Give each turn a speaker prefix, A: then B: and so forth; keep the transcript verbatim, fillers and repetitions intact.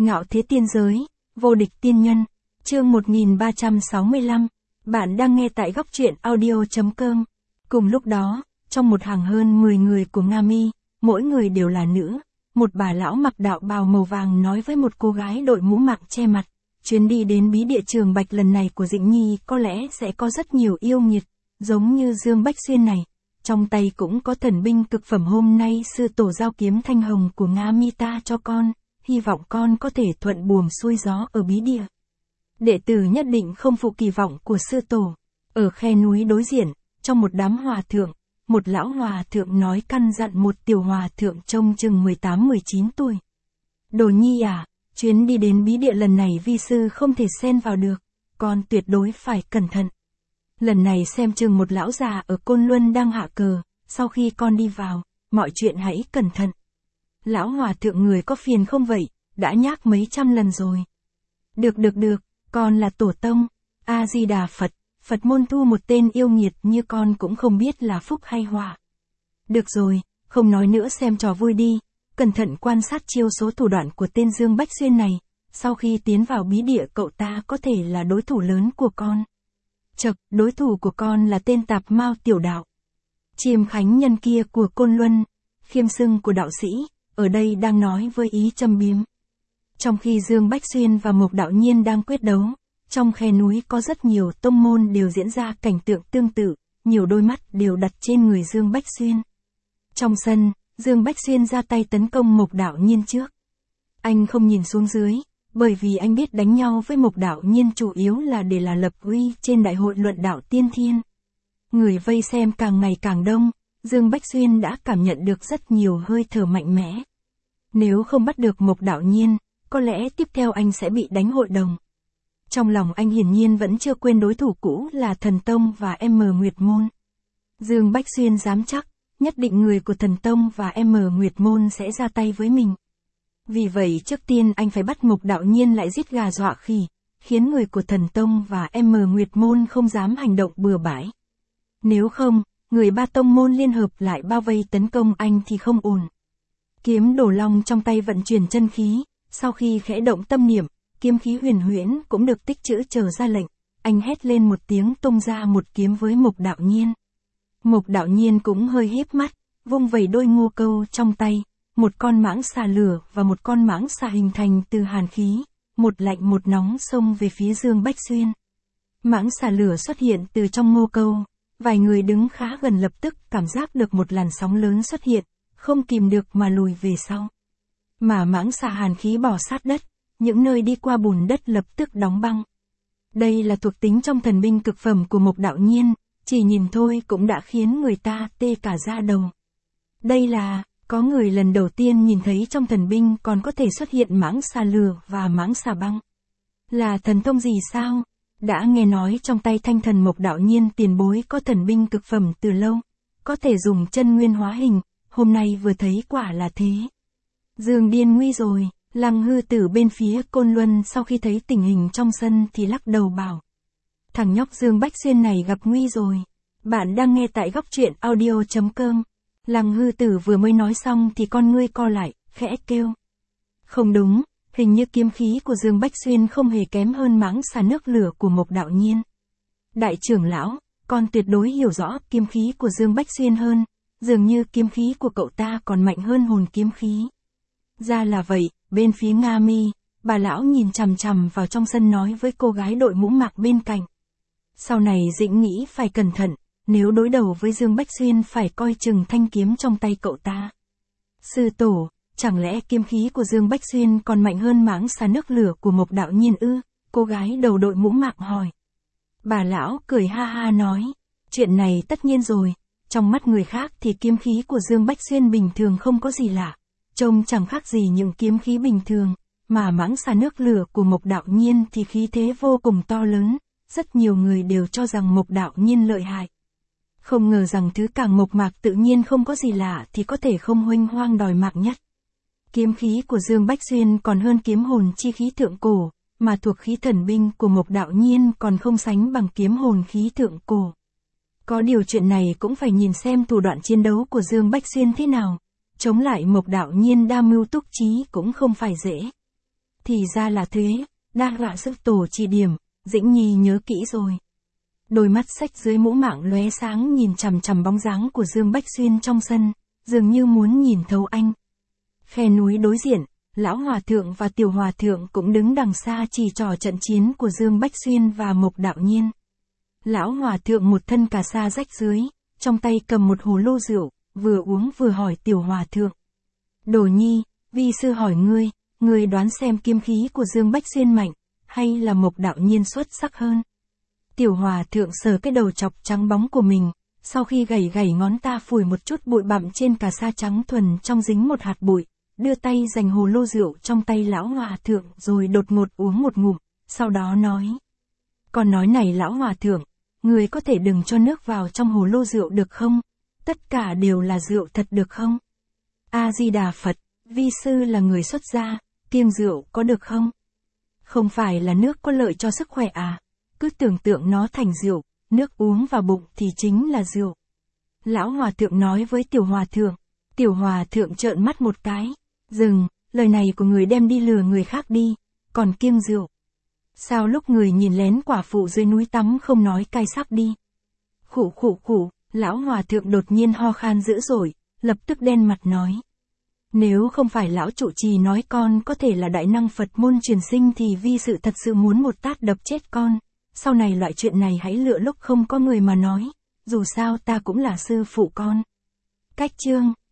A: Ngạo thế tiên giới, vô địch tiên nhân, chương một nghìn ba trăm sáu mươi lăm, bạn đang nghe tại góc truyện audio chấm com. Cùng lúc đó, trong một hàng hơn mười người của Nga Mi, mỗi người đều là nữ, một bà lão mặc đạo bào màu vàng nói với một cô gái đội mũ mạng che mặt, chuyến đi đến bí địa Trường Bạch lần này của Dĩnh Nhi có lẽ sẽ có rất nhiều yêu nghiệt, giống như Dương Bách Xuyên này. Trong tay cũng có thần binh cực phẩm, hôm nay sư tổ giao kiếm thanh hồng của Nga Mi ta cho con, hy vọng con có thể thuận buồm xuôi gió ở bí địa. Đệ tử nhất định không phụ kỳ vọng của sư tổ. Ở khe núi đối diện, trong một đám hòa thượng, một lão hòa thượng nói căn dặn một tiểu hòa thượng trông chừng mười tám mười chín tuổi. Đồ Nhi à, chuyến đi đến bí địa lần này vi sư không thể xen vào được, con tuyệt đối phải cẩn thận. Lần này xem chừng một lão già ở Côn Luân đang hạ cờ, sau khi con đi vào, mọi chuyện hãy cẩn thận. Lão hòa thượng người có phiền không vậy, đã nhắc mấy trăm lần rồi. Được được được, con là tổ tông, A-di-đà Phật, Phật môn thu một tên yêu nghiệt như con cũng không biết là phúc hay họa. Được rồi, không nói nữa, xem trò vui đi, cẩn thận quan sát chiêu số thủ đoạn của tên Dương Bách Xuyên này, sau khi tiến vào bí địa cậu ta có thể là đối thủ lớn của con. Chậc, đối thủ của con là tên tạp mao tiểu đạo. Chiêm khánh nhân kia của Côn Luân, khiêm xưng của đạo sĩ, ở đây đang nói với ý châm biếm. Trong khi Dương Bách Xuyên và Mộc Đạo Nhiên đang quyết đấu, trong khe núi có rất nhiều tông môn đều diễn ra cảnh tượng tương tự, nhiều đôi mắt đều đặt trên người Dương Bách Xuyên. Trong sân, Dương Bách Xuyên ra tay tấn công Mộc Đạo Nhiên trước. Anh không nhìn xuống dưới, bởi vì anh biết đánh nhau với Mộc Đạo Nhiên chủ yếu là để là lập uy trên đại hội luận đạo tiên thiên. Người vây xem càng ngày càng đông, Dương Bách Xuyên đã cảm nhận được rất nhiều hơi thở mạnh mẽ. Nếu không bắt được Mộc Đạo Nhiên, có lẽ tiếp theo anh sẽ bị đánh hội đồng. Trong lòng anh hiển nhiên vẫn chưa quên đối thủ cũ là Thần Tông và M Nguyệt Môn. Dương Bách Xuyên dám chắc, nhất định người của Thần Tông và M Nguyệt Môn sẽ ra tay với mình. Vì vậy trước tiên anh phải bắt Mộc Đạo Nhiên lại giết gà dọa khỉ, khiến người của Thần Tông và M Nguyệt Môn không dám hành động bừa bãi. Nếu không, người ba tông môn liên hợp lại bao vây tấn công anh thì không ổn. Kiếm Đồ Long trong tay vận chuyển chân khí, sau khi khẽ động tâm niệm, kiếm khí huyền huyễn cũng được tích trữ chờ ra lệnh, anh hét lên một tiếng tung ra một kiếm với Mộc Đạo Nhiên. Mộc Đạo Nhiên cũng hơi híp mắt, vung vẩy đôi ngô câu trong tay, một con mãng xà lửa và một con mãng xà hình thành từ hàn khí, một lạnh một nóng xông về phía Dương Bách Xuyên. Mãng xà lửa xuất hiện từ trong ngô câu, vài người đứng khá gần lập tức cảm giác được một làn sóng lớn xuất hiện, không kìm được mà lùi về sau. Mà mãng xà hàn khí bò sát đất, những nơi đi qua bùn đất lập tức đóng băng. Đây là thuộc tính trong thần binh cực phẩm của Mộc Đạo Nhiên, chỉ nhìn thôi cũng đã khiến người ta tê cả da đầu. Đây là, có người lần đầu tiên nhìn thấy trong thần binh còn có thể xuất hiện mãng xà lửa và mãng xà băng. Là thần thông gì sao? Đã nghe nói trong tay thanh thần Mộc Đạo Nhiên tiền bối có thần binh cực phẩm từ lâu, có thể dùng chân nguyên hóa hình, hôm nay vừa thấy quả là thế. Dương điên nguy rồi. Lăng Hư Tử bên phía Côn Luân sau khi thấy tình hình trong sân thì lắc đầu bảo. Thằng nhóc Dương Bách Xuyên này gặp nguy rồi. Bạn đang nghe tại góc truyện audio chấm com. Lăng Hư Tử vừa mới nói xong thì con ngươi co lại, khẽ kêu. Không đúng, hình như kiếm khí của Dương Bách Xuyên không hề kém hơn mãng xà nước lửa của Mộc Đạo Nhiên. Đại trưởng lão, con tuyệt đối hiểu rõ kiếm khí của Dương Bách Xuyên hơn, dường như kiếm khí của cậu ta còn mạnh hơn hồn kiếm khí. Ra là vậy. Bên phía Nga Mi, bà lão nhìn chằm chằm vào trong sân nói với cô gái đội mũ mạc bên cạnh. Sau này Dĩnh nghĩ phải cẩn thận, nếu đối đầu với Dương Bách Xuyên phải coi chừng thanh kiếm trong tay cậu ta. Sư tổ, chẳng lẽ kiếm khí của Dương Bách Xuyên còn mạnh hơn mãng xà nước lửa của Mộc Đạo Nhiên ư? Cô gái đầu đội mũ mạc hỏi. Bà lão cười ha ha nói, chuyện này tất nhiên rồi, trong mắt người khác thì kiếm khí của Dương Bách Xuyên bình thường không có gì lạ. Trông chẳng khác gì những kiếm khí bình thường, mà mãng xà nước lửa của Mộc Đạo Nhiên thì khí thế vô cùng to lớn, rất nhiều người đều cho rằng Mộc Đạo Nhiên lợi hại. Không ngờ rằng thứ càng mộc mạc tự nhiên không có gì lạ thì có thể không huênh hoang đòi mạng nhất. Kiếm khí của Dương Bách Xuyên còn hơn kiếm hồn chi khí thượng cổ, mà thuộc khí thần binh của Mộc Đạo Nhiên còn không sánh bằng kiếm hồn khí thượng cổ. Có điều chuyện này cũng phải nhìn xem thủ đoạn chiến đấu của Dương Bách Xuyên thế nào. Chống lại Mộc Đạo Nhiên đa mưu túc trí cũng không phải dễ. thì ra là thế, đa tạ sư tổ chỉ điểm, Dĩnh Nhi nhớ kỹ rồi. Đôi mắt sách dưới mũ mạng lóe sáng nhìn chằm chằm bóng dáng của Dương Bách Xuyên trong sân, dường như muốn nhìn thấu anh. Khe núi đối diện, lão hòa thượng và tiểu hòa thượng cũng đứng đằng xa chỉ trò trận chiến của Dương Bách Xuyên và Mộc Đạo Nhiên. Lão hòa thượng một thân cà sa rách dưới, trong tay cầm một hồ lô rượu, vừa uống vừa hỏi tiểu hòa thượng. Đồ Nhi, vi sư hỏi ngươi, ngươi đoán xem kiếm khí của Dương Bách Xuyên mạnh, hay là Mộc Đạo Nhiên xuất sắc hơn? Tiểu hòa thượng sờ cái đầu chọc trắng bóng của mình, sau khi gảy gảy ngón ta phủi một chút bụi bặm trên cà sa trắng thuần trong dính một hạt bụi, đưa tay giành hồ lô rượu trong tay lão hòa thượng rồi đột ngột uống một ngụm, sau đó nói. Còn nói này lão hòa thượng, người có thể đừng cho nước vào trong hồ lô rượu được không? Tất cả đều là rượu thật được không? A-di-đà Phật, vi sư là người xuất gia, kiêng rượu có được không? Không phải là nước có lợi cho sức khỏe à? Cứ tưởng tượng nó thành rượu, nước uống vào bụng thì chính là rượu. Lão hòa thượng nói với tiểu hòa thượng, tiểu hòa thượng trợn mắt một cái, dừng, lời này của người đem đi lừa người khác đi, còn kiêng rượu. Sao lúc người nhìn lén quả phụ dưới núi tắm không nói cai sắc đi? Khụ khụ khụ, lão hòa thượng đột nhiên ho khan dữ dội, lập tức đen mặt nói. Nếu không phải lão trụ trì nói con có thể là đại năng Phật môn truyền sinh thì vi sự thật sự muốn một tát đập chết con. Sau này loại chuyện này hãy lựa lúc không có người mà nói, dù sao ta cũng là sư phụ con. Cách chương